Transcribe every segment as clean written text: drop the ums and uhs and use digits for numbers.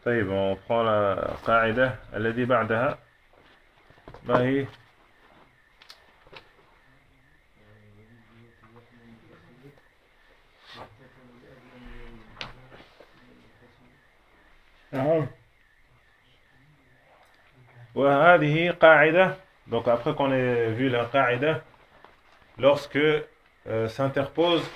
طيب on prend la قاعدة الذي بعدها ما هي؟ وهذه قاعدة. Donc après qu'on ait vu la قاعدة, lorsque s'interposent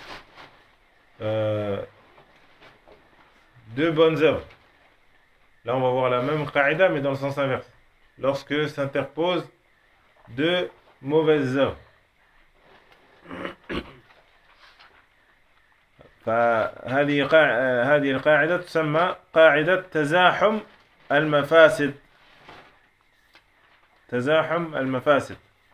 deux bonnes œuvres. Là on va voir la même قاعدة mais dans le sens inverse. Lorsque s'interposent deux mauvaises œuvres. هذه القاعدة تسمى قاعدة تزاحم المفاسد. تزاحم المفاسد.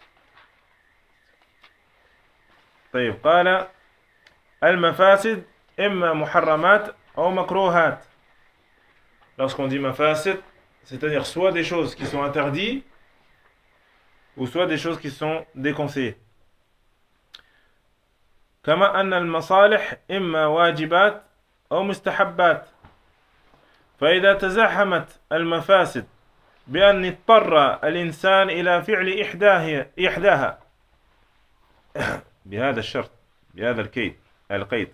طيب قال المفاسد إما محرمات أو مكروهات. Lorsqu'on dit mafasid, c'est-à-dire soit des choses qui sont interdites ou soit des choses qui sont déconseillées. كما أن المصالح إما واجبات أو مستحبات. فإذا تزاحمت المفاسد بأن اضطر الإنسان إلى فعل إحداها بهذا الشرط بهذا القيد.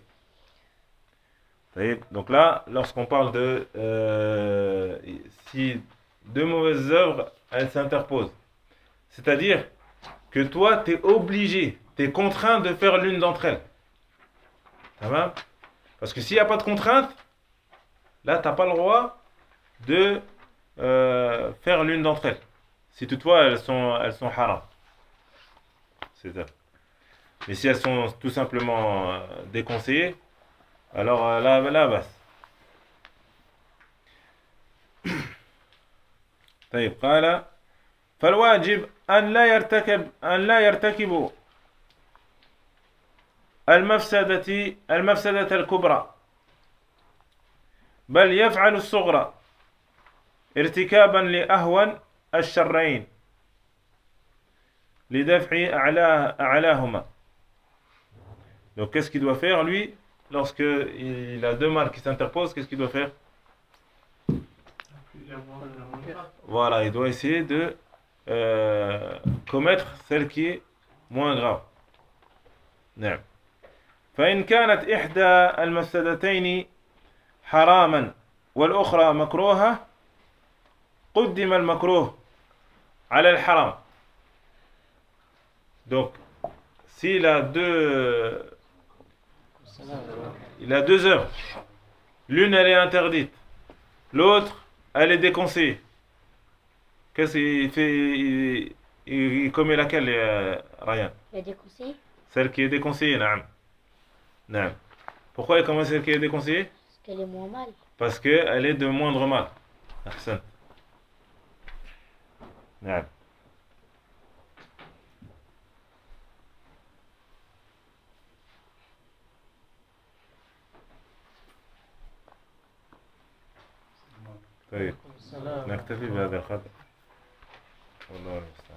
Donc là, lorsqu'on parle de si deux mauvaises œuvres, elles s'interposent. C'est-à-dire que toi, tu es obligé, tu es contraint de faire l'une d'entre elles. Ça va? Parce que s'il n'y a pas de contrainte, là, tu n'as pas le droit de faire l'une d'entre elles. Si toutefois, elles sont haram. C'est ça. Mais si elles sont tout simplement déconseillées, alors là bas. طيب قال فالواجب أن لا يرتكب المفسدة الكبرى بل يفعل الصغرى ارتكابا لأهون الشرين لدفع أعلاهما. Donc qu'est-ce qu'il doit faire lui lorsque il a deux mal qui s'interposent? Qu'est-ce qu'il doit faire? Voilà, il doit essayer de commettre celle qui est moins grave. نعم. فإن كانت إحدى المفسدتين حراما والأخرى مكروهة قدم المكروه على الحرام. Donc s'il a deux œuvres, l'une elle est interdite, l'autre elle est déconseillée. Qu'est-ce qu'il fait? Il commet laquelle, Ryan? La déconseillée. Celle qui est déconseillée, naam. Naam. Pourquoi il commet celle qui est déconseillée? Parce qu'elle est moins mal. Parce qu'elle est de moindre mal. Ahsan. Naam. طيب نكتفي بهذا القدر والله المستعان.